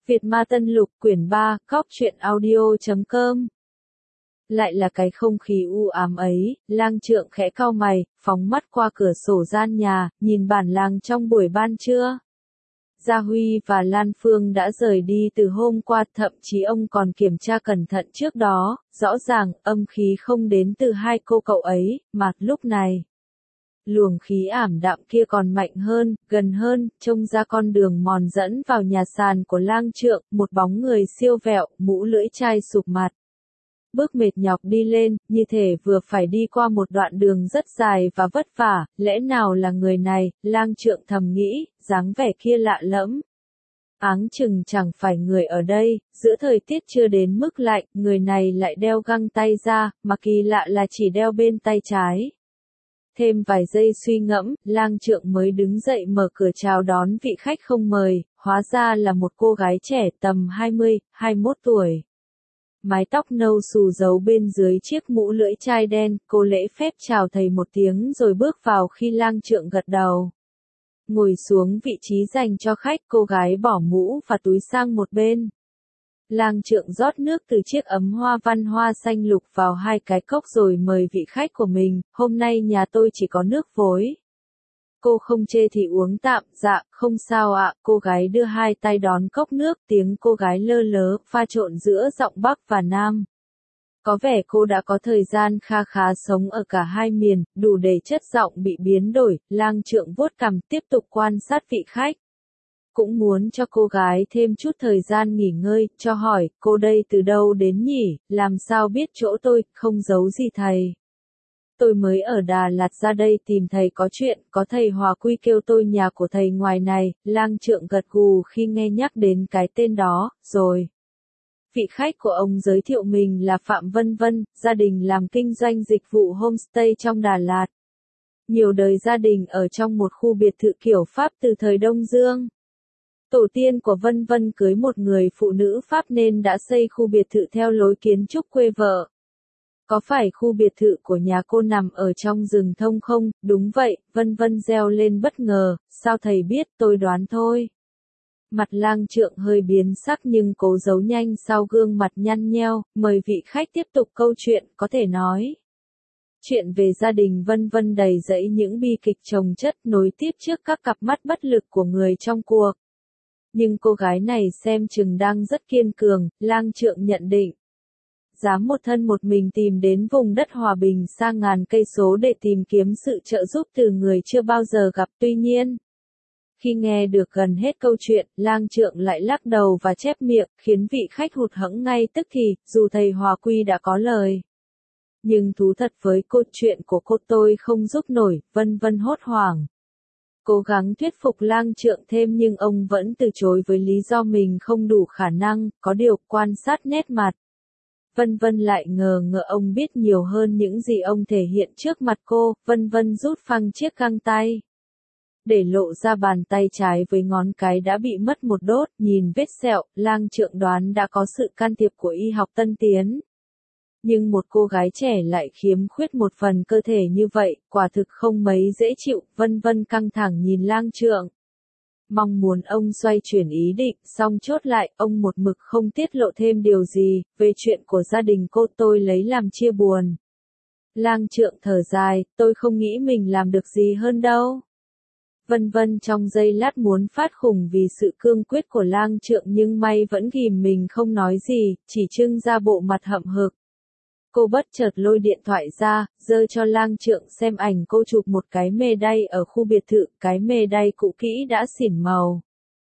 Việt Ma Tân Lục quyển 3, Cóc truyện audio.com. Lại là cái không khí u ám ấy, Lang Trượng khẽ cau mày, phóng mắt qua cửa sổ gian nhà, nhìn bản làng trong buổi ban trưa. Gia Huy và Lan Phương đã rời đi từ hôm qua, thậm chí ông còn kiểm tra cẩn thận trước đó, rõ ràng âm khí không đến từ hai cô cậu ấy, mà lúc này luồng khí ảm đạm kia còn mạnh hơn, gần hơn, trông ra con đường mòn dẫn vào nhà sàn của Lang Trượng, một bóng người siêu vẹo, mũ lưỡi chai sụp mặt. Bước mệt nhọc đi lên, như thể vừa phải đi qua một đoạn đường rất dài và vất vả, lẽ nào là người này, Lang Trượng thầm nghĩ, dáng vẻ kia lạ lẫm. Áng chừng chẳng phải người ở đây, giữa thời tiết chưa đến mức lạnh, người này lại đeo găng tay ra, mà kỳ lạ là chỉ đeo bên tay trái. Thêm vài giây suy ngẫm, Lang Trượng mới đứng dậy mở cửa chào đón vị khách không mời, hóa ra là một cô gái trẻ tầm 20, 21 tuổi. Mái tóc nâu xù giấu bên dưới chiếc mũ lưỡi chai đen, cô lễ phép chào thầy một tiếng rồi bước vào khi Lang Trượng gật đầu. Ngồi xuống vị trí dành cho khách, cô gái bỏ mũ và túi sang một bên. Lang Trượng rót nước từ chiếc ấm hoa văn hoa xanh lục vào hai cái cốc rồi mời vị khách của mình, hôm nay nhà tôi chỉ có nước vối. Cô không chê thì uống tạm, dạ, không sao ạ, cô gái đưa hai tay đón cốc nước, tiếng cô gái lơ lớ, pha trộn giữa giọng Bắc và Nam. Có vẻ cô đã có thời gian kha khá sống ở cả hai miền, đủ để chất giọng bị biến đổi, Lang Trượng vuốt cằm tiếp tục quan sát vị khách. Cũng muốn cho cô gái thêm chút thời gian nghỉ ngơi, cho hỏi, cô đây từ đâu đến nhỉ, làm sao biết chỗ tôi, không giấu gì thầy. Tôi mới ở Đà Lạt ra đây tìm thầy có chuyện, có thầy Hòa Quy kêu tôi nhà của thầy ngoài này, Lang Trượng gật gù khi nghe nhắc đến cái tên đó, rồi. Vị khách của ông giới thiệu mình là Phạm Vân Vân, gia đình làm kinh doanh dịch vụ homestay trong Đà Lạt. Nhiều đời gia đình ở trong một khu biệt thự kiểu Pháp từ thời Đông Dương. Tổ tiên của Vân Vân cưới một người phụ nữ Pháp nên đã xây khu biệt thự theo lối kiến trúc quê vợ. Có phải khu biệt thự của nhà cô nằm ở trong rừng thông không? Đúng vậy, Vân Vân reo lên bất ngờ, sao thầy biết, tôi đoán thôi. Mặt Lang Trượng hơi biến sắc nhưng cố giấu nhanh sau gương mặt nhăn nheo, mời vị khách tiếp tục câu chuyện, có thể nói. Chuyện về gia đình Vân Vân đầy dẫy những bi kịch chồng chất nối tiếp trước các cặp mắt bất lực của người trong cuộc. Nhưng cô gái này xem chừng đang rất kiên cường, Lang Trượng nhận định. Dám một thân một mình tìm đến vùng đất hòa bình xa ngàn cây số để tìm kiếm sự trợ giúp từ người chưa bao giờ gặp. Tuy nhiên, khi nghe được gần hết câu chuyện, Lang Trượng lại lắc đầu và chép miệng, khiến vị khách hụt hẫng ngay tức thì, dù thầy Hòa Quy đã có lời. Nhưng thú thật với câu chuyện của cô tôi không giúp nổi, Vân Vân hốt hoảng. Cố gắng thuyết phục Lang Trượng thêm nhưng ông vẫn từ chối với lý do mình không đủ khả năng, có điều quan sát nét mặt. Vân Vân lại ngờ ông biết nhiều hơn những gì ông thể hiện trước mặt cô, Vân Vân rút phăng chiếc găng tay. Để lộ ra bàn tay trái với ngón cái đã bị mất một đốt, nhìn vết sẹo, Lang Trượng đoán đã có sự can thiệp của y học tân tiến. Nhưng một cô gái trẻ lại khiếm khuyết một phần cơ thể như vậy, quả thực không mấy dễ chịu, Vân Vân căng thẳng nhìn Lang Trượng. Mong muốn ông xoay chuyển ý định, xong chốt lại, ông một mực không tiết lộ thêm điều gì, về chuyện của gia đình cô tôi lấy làm chia buồn. Lang Trượng thở dài, tôi không nghĩ mình làm được gì hơn đâu. Vân Vân trong giây lát muốn phát khùng vì sự cương quyết của Lang Trượng nhưng may vẫn ghìm mình không nói gì, chỉ trưng ra bộ mặt hậm hực. Cô bất chợt lôi điện thoại ra, giơ cho Lang Trượng xem ảnh cô chụp một cái mê đay ở khu biệt thự, cái mê đay cũ kỹ đã xỉn màu.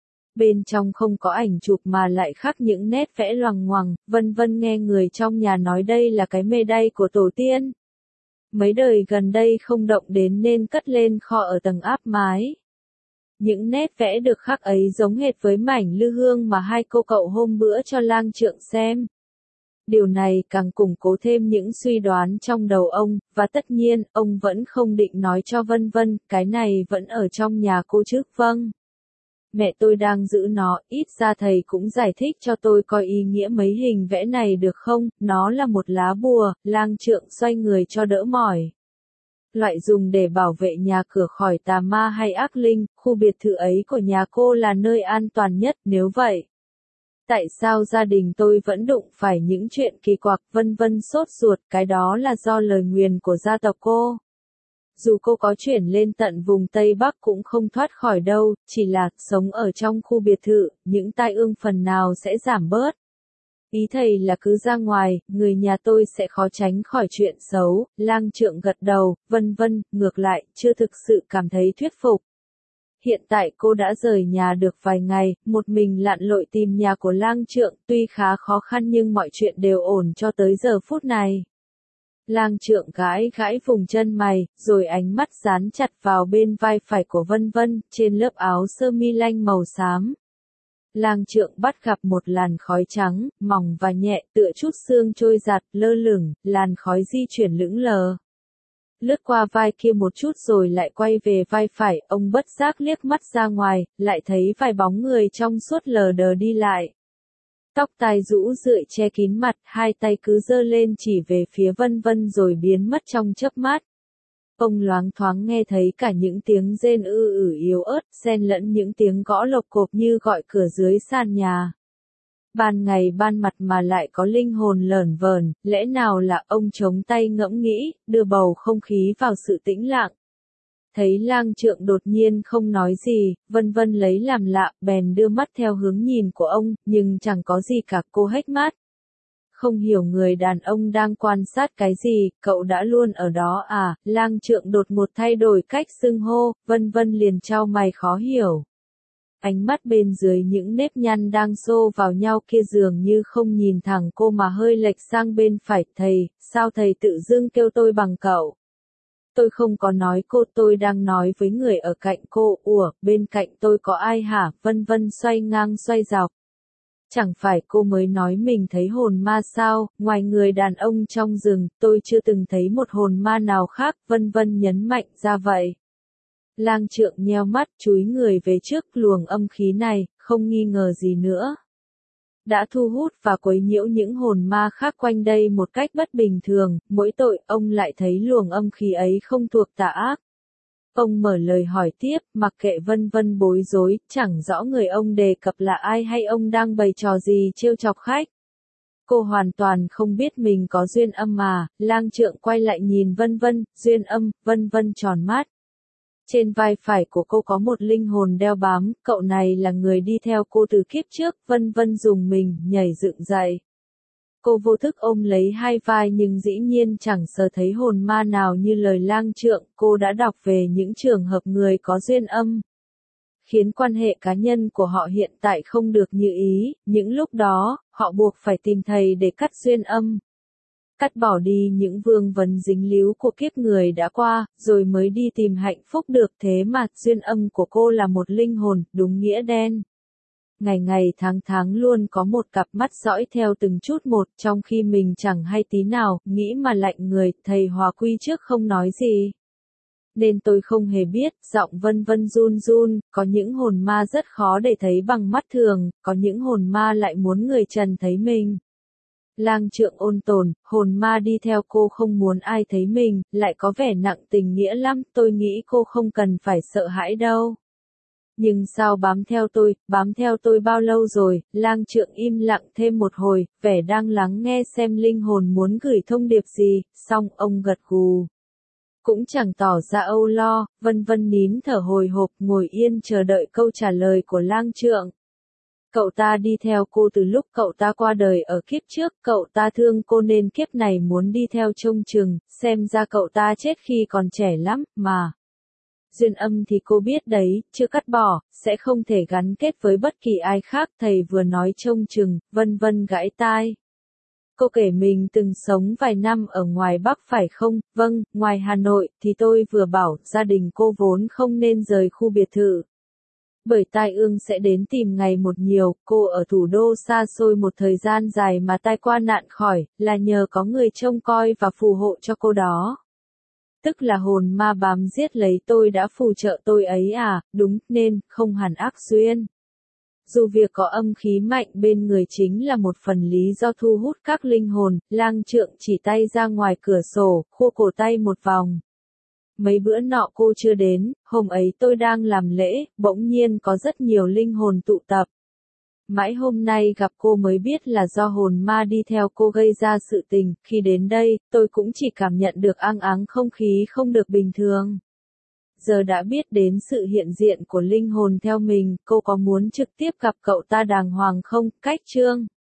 Bên trong không có ảnh chụp mà lại khắc những nét vẽ loằng ngoằng, Vân Vân nghe người trong nhà nói đây là cái mê đay của tổ tiên. Mấy đời gần đây không động đến nên cất lên kho ở tầng áp mái. Những nét vẽ được khắc ấy giống hệt với mảnh lư hương mà hai cô cậu hôm bữa cho Lang Trượng xem. Điều này càng củng cố thêm những suy đoán trong đầu ông, và tất nhiên, ông vẫn không định nói cho Vân Vân, cái này vẫn ở trong nhà cô chứ, vâng. Mẹ tôi đang giữ nó, ít ra thầy cũng giải thích cho tôi coi ý nghĩa mấy hình vẽ này được không, nó là một lá bùa, Lang Trượng xoay người cho đỡ mỏi. Loại dùng để bảo vệ nhà cửa khỏi tà ma hay ác linh, khu biệt thự ấy của nhà cô là nơi an toàn nhất, nếu vậy. Tại sao gia đình tôi vẫn đụng phải những chuyện kỳ quặc, vân vân sốt ruột, cái đó là do lời nguyền của gia tộc cô. Dù cô có chuyển lên tận vùng Tây Bắc cũng không thoát khỏi đâu, chỉ là, sống ở trong khu biệt thự, những tai ương phần nào sẽ giảm bớt. Ý thầy là cứ ra ngoài, người nhà tôi sẽ khó tránh khỏi chuyện xấu, Lang Trượng gật đầu, vân vân, ngược lại, chưa thực sự cảm thấy thuyết phục. Hiện tại cô đã rời nhà được vài ngày, một mình lặn lội tìm nhà của Lang Trượng, tuy khá khó khăn nhưng mọi chuyện đều ổn cho tới giờ phút này. Lang Trượng gãi gãi vùng chân mày, rồi ánh mắt dán chặt vào bên vai phải của Vân Vân, trên lớp áo sơ mi lanh màu xám. Lang Trượng bắt gặp một làn khói trắng, mỏng và nhẹ, tựa chút sương trôi giạt, lơ lửng, làn khói di chuyển lững lờ. Lướt qua vai kia một chút rồi lại quay về vai phải, ông bất giác liếc mắt ra ngoài, lại thấy vài bóng người trong suốt lờ đờ đi lại. Tóc tai rũ rượi che kín mặt, hai tay cứ giơ lên chỉ về phía Vân Vân rồi biến mất trong chớp mắt. Ông loáng thoáng nghe thấy cả những tiếng rên yếu ớt, xen lẫn những tiếng gõ lộc cộp như gọi cửa dưới sàn nhà. Ban ngày ban mặt mà lại có linh hồn lởn vởn, lẽ nào là ông chống tay ngẫm nghĩ, đưa bầu không khí vào sự tĩnh lặng. Thấy Lang Trượng đột nhiên không nói gì, Vân Vân lấy làm lạ, bèn đưa mắt theo hướng nhìn của ông, nhưng chẳng có gì cả, cô hếch mắt. Không hiểu người đàn ông đang quan sát cái gì, cậu đã luôn ở đó à, Lang Trượng đột ngột thay đổi cách xưng hô, Vân Vân liền chau mày khó hiểu. Ánh mắt bên dưới những nếp nhăn đang xô vào nhau kia dường như không nhìn thẳng cô mà hơi lệch sang bên phải, thầy, sao thầy tự dưng kêu tôi bằng cậu? Tôi không có nói cô, tôi đang nói với người ở cạnh cô, ủa, bên cạnh tôi có ai hả, Vân Vân xoay ngang xoay dọc. Chẳng phải cô mới nói mình thấy hồn ma sao, ngoài người đàn ông trong rừng, tôi chưa từng thấy một hồn ma nào khác, Vân Vân nhấn mạnh ra vậy. Lang Trượng nheo mắt, chúi người về trước, luồng âm khí này, không nghi ngờ gì nữa. Đã thu hút và quấy nhiễu những hồn ma khác quanh đây một cách bất bình thường, mỗi tội, ông lại thấy luồng âm khí ấy không thuộc tà ác. Ông mở lời hỏi tiếp, mặc kệ Vân Vân bối rối, chẳng rõ người ông đề cập là ai hay ông đang bày trò gì trêu chọc khách. Cô hoàn toàn không biết mình có duyên âm mà, Lang Trượng quay lại nhìn Vân Vân, duyên âm, Vân Vân tròn mắt. Trên vai phải của cô có một linh hồn đeo bám, cậu này là người đi theo cô từ kiếp trước, Vân Vân dùng mình, nhảy dựng dậy. Cô vô thức ôm lấy hai vai nhưng dĩ nhiên chẳng sờ thấy hồn ma nào như lời Lang Trượng, cô đã đọc về những trường hợp người có duyên âm. Khiến quan hệ cá nhân của họ hiện tại không được như ý, những lúc đó, họ buộc phải tìm thầy để cắt duyên âm. Cắt bỏ đi những vương vấn dính líu của kiếp người đã qua, rồi mới đi tìm hạnh phúc được, thế mà duyên âm của cô là một linh hồn, đúng nghĩa đen. Ngày ngày tháng tháng luôn có một cặp mắt dõi theo từng chút một, trong khi mình chẳng hay tí nào, nghĩ mà lạnh người, thầy Hòa Quy trước không nói gì. Nên tôi không hề biết, giọng Vân Vân run run, có những hồn ma rất khó để thấy bằng mắt thường, có những hồn ma lại muốn người trần thấy mình. Lang Trượng ôn tồn, hồn ma đi theo cô không muốn ai thấy mình, lại có vẻ nặng tình nghĩa lắm, tôi nghĩ cô không cần phải sợ hãi đâu. Nhưng sao bám theo tôi bao lâu rồi, Lang Trượng im lặng thêm một hồi, vẻ đang lắng nghe xem linh hồn muốn gửi thông điệp gì, xong ông gật gù. Cũng chẳng tỏ ra âu lo, Vân Vân nín thở hồi hộp ngồi yên chờ đợi câu trả lời của Lang Trượng. Cậu ta đi theo cô từ lúc cậu ta qua đời ở kiếp trước, cậu ta thương cô nên kiếp này muốn đi theo trông chừng, xem ra cậu ta chết khi còn trẻ lắm, mà. Duyên âm thì cô biết đấy, chưa cắt bỏ, sẽ không thể gắn kết với bất kỳ ai khác, thầy vừa nói trông chừng, Vân Vân gãi tai. Cô kể mình từng sống vài năm ở ngoài Bắc phải không? Vâng, ngoài Hà Nội, thì tôi vừa bảo, gia đình cô vốn không nên rời khu biệt thự. Bởi tai ương sẽ đến tìm ngày một nhiều, cô ở thủ đô xa xôi một thời gian dài mà tai qua nạn khỏi, là nhờ có người trông coi và phù hộ cho cô đó. Tức là hồn ma bám giết lấy tôi đã phù trợ tôi ấy à, đúng, nên, không hẳn ác duyên. Dù việc có âm khí mạnh bên người chính là một phần lý do thu hút các linh hồn, Lang Trượng chỉ tay ra ngoài cửa sổ, khua cổ tay một vòng. Mấy bữa nọ cô chưa đến, hôm ấy tôi đang làm lễ, bỗng nhiên có rất nhiều linh hồn tụ tập. Mãi hôm nay gặp cô mới biết là do hồn ma đi theo cô gây ra sự tình, khi đến đây, tôi cũng chỉ cảm nhận được ang áng không khí không được bình thường. Giờ đã biết đến sự hiện diện của linh hồn theo mình, cô có muốn trực tiếp gặp cậu ta đàng hoàng không? Cách chương